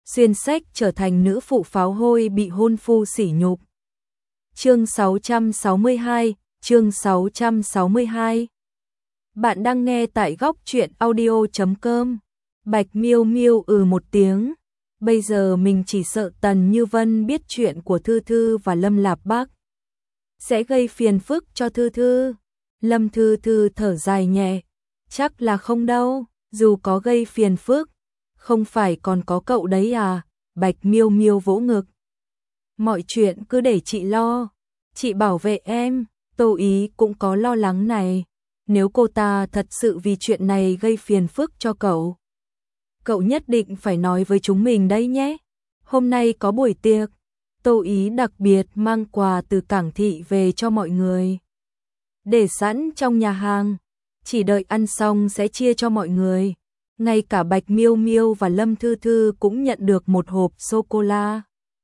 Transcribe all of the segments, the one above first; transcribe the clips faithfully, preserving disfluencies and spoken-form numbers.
xuyên sách trở thành nữ phụ pháo hôi bị hôn phu sỉ nhục. Chương sáu trăm sáu mươi hai, chương sáu trăm sáu mươi hai. Bạn đang nghe tại góc truyện audio chấm com. Bạch Miêu Miêu ừ một tiếng. Bây giờ mình chỉ sợ Tần Như Vân biết chuyện của Thư Thư và Lâm Lạp Bác sẽ gây phiền phức cho Thư Thư. Lâm Thư Thư thở dài nhẹ, chắc là không đâu, dù có gây phiền phức, không phải còn có cậu đấy à? Bạch Miêu Miêu vỗ ngực. Mọi chuyện cứ để chị lo, chị bảo vệ em. Tô Ý cũng có lo lắng này, nếu cô ta thật sự vì chuyện này gây phiền phức cho cậu, cậu nhất định phải nói với chúng mình đấy nhé. Hôm nay có buổi tiệc, Tô Ý đặc biệt mang quà từ Cảng Thị về cho mọi người, để sẵn trong nhà hàng, chỉ đợi ăn xong sẽ chia cho mọi người. Ngay cả Bạch Miêu Miêu và Lâm Thư Thư cũng nhận được một hộp sô-cô-la.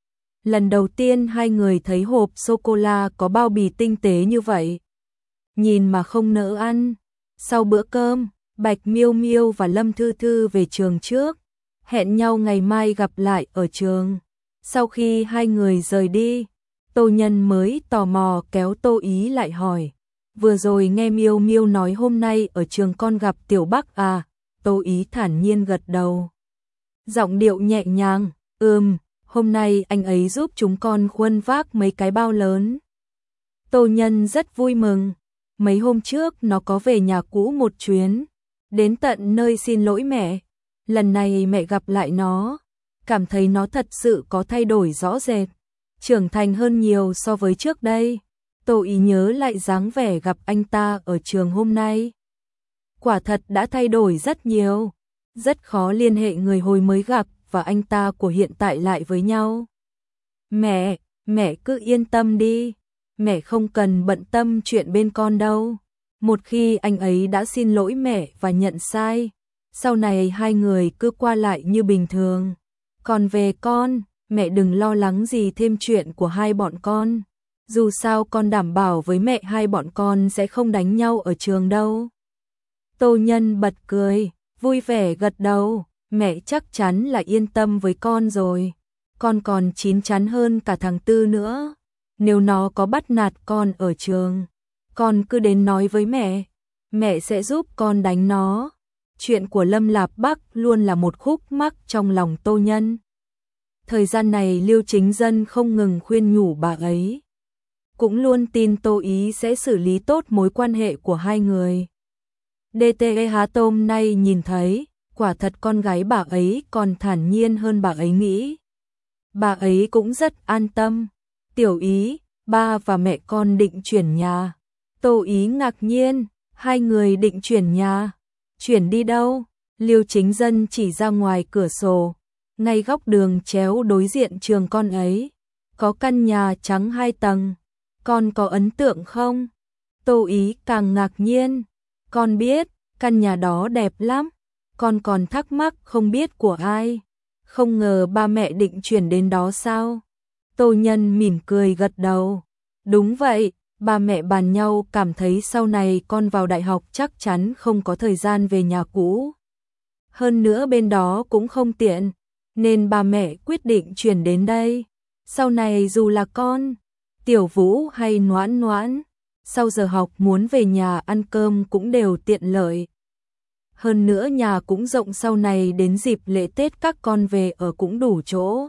Lần đầu tiên hai người thấy hộp sô-cô-la có bao bì tinh tế như vậy, nhìn mà không nỡ ăn. Sau bữa cơm, Bạch Miêu Miêu và Lâm Thư Thư về trường trước, hẹn nhau ngày mai gặp lại ở trường. Sau khi hai người rời đi, Tô Nhân mới tò mò kéo Tô Ý lại hỏi, vừa rồi nghe Miêu Miêu nói hôm nay ở trường con gặp Tiểu Bắc à? Tô Ý thản nhiên gật đầu, giọng điệu nhẹ nhàng, ừm, hôm nay anh ấy giúp chúng con khuân vác mấy cái bao lớn. Tô Nhân rất vui mừng, mấy hôm trước nó có về nhà cũ một chuyến, đến tận nơi xin lỗi mẹ. Lần này mẹ gặp lại nó, cảm thấy nó thật sự có thay đổi rõ rệt, trưởng thành hơn nhiều so với trước đây. Tô Ý nhớ lại dáng vẻ gặp anh ta ở trường hôm nay, quả thật đã thay đổi rất nhiều, rất khó liên hệ người hồi mới gặp và anh ta của hiện tại lại với nhau. Mẹ, mẹ cứ yên tâm đi, mẹ không cần bận tâm chuyện bên con đâu. Một khi anh ấy đã xin lỗi mẹ và nhận sai, sau này hai người cứ qua lại như bình thường. Còn về con, mẹ đừng lo lắng gì thêm chuyện của hai bọn con. Dù sao con đảm bảo với mẹ hai bọn con sẽ không đánh nhau ở trường đâu. Tô Nhân bật cười, vui vẻ gật đầu, mẹ chắc chắn là yên tâm với con rồi. Con còn chín chắn hơn cả thằng Tư nữa. Nếu nó có bắt nạt con ở trường, con cứ đến nói với mẹ, mẹ sẽ giúp con đánh nó. Chuyện của Lâm Lạp Bắc luôn là một khúc mắc trong lòng Tô Nhân. Thời gian này Liêu Chính Dân không ngừng khuyên nhủ bà ấy, cũng luôn tin Tô Ý sẽ xử lý tốt mối quan hệ của hai người. đê tê e Há Tôm nay nhìn thấy, quả thật con gái bà ấy còn thản nhiên hơn bà ấy nghĩ. Bà ấy cũng rất an tâm. Tiểu Ý, ba và mẹ con định chuyển nhà. Tô Ý ngạc nhiên, hai người định chuyển nhà. Chuyển đi đâu? Liêu Chính Dân chỉ ra ngoài cửa sổ, ngay góc đường chéo đối diện trường con ấy, có căn nhà trắng hai tầng. Con có ấn tượng không? Tô Ý càng ngạc nhiên. Con biết, căn nhà đó đẹp lắm. Con còn thắc mắc không biết của ai. Không ngờ ba mẹ định chuyển đến đó sao? Tô Nhân mỉm cười gật đầu. Đúng vậy, ba mẹ bàn nhau cảm thấy sau này con vào đại học chắc chắn không có thời gian về nhà cũ. Hơn nữa bên đó cũng không tiện, nên ba mẹ quyết định chuyển đến đây. Sau này dù là con, Tiểu Vũ hay Noãn Noãn, sau giờ học muốn về nhà ăn cơm cũng đều tiện lợi. Hơn nữa nhà cũng rộng, sau này đến dịp lễ Tết các con về ở cũng đủ chỗ.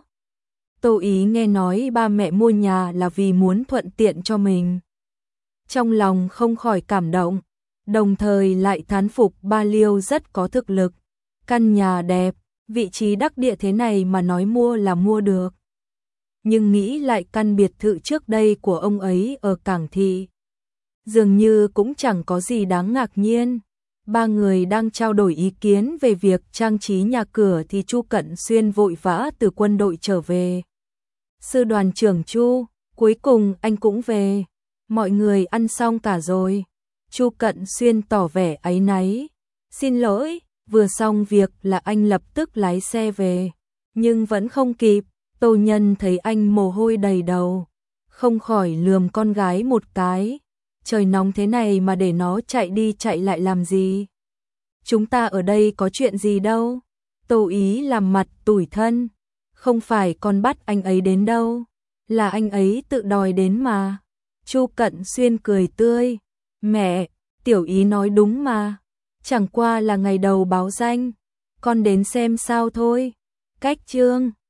Tô Ý nghe nói ba mẹ mua nhà là vì muốn thuận tiện cho mình, trong lòng không khỏi cảm động, đồng thời lại thán phục ba Liêu rất có thực lực. Căn nhà đẹp, vị trí đắc địa thế này mà nói mua là mua được. Nhưng nghĩ lại căn biệt thự trước đây của ông ấy ở Cảng Thị, dường như cũng chẳng có gì đáng ngạc nhiên. Ba người đang trao đổi ý kiến về việc trang trí nhà cửa thì Chu Cận Xuyên vội vã từ quân đội trở về. Sư đoàn trưởng Chu, cuối cùng anh cũng về. Mọi người ăn xong cả rồi. Chu Cận Xuyên tỏ vẻ áy náy. Xin lỗi, vừa xong việc là anh lập tức lái xe về. Nhưng vẫn không kịp. Tô Nhân thấy anh mồ hôi đầy đầu, không khỏi lườm con gái một cái. Trời nóng thế này mà để nó chạy đi chạy lại làm gì? Chúng ta ở đây có chuyện gì đâu? Tô Ý làm mặt tủi thân. Không phải con bắt anh ấy đến đâu, là anh ấy tự đòi đến mà. Chu Cận Xuyên cười tươi, mẹ, tiểu ý nói đúng mà, chẳng qua là ngày đầu báo danh, con đến xem sao thôi. Cách chương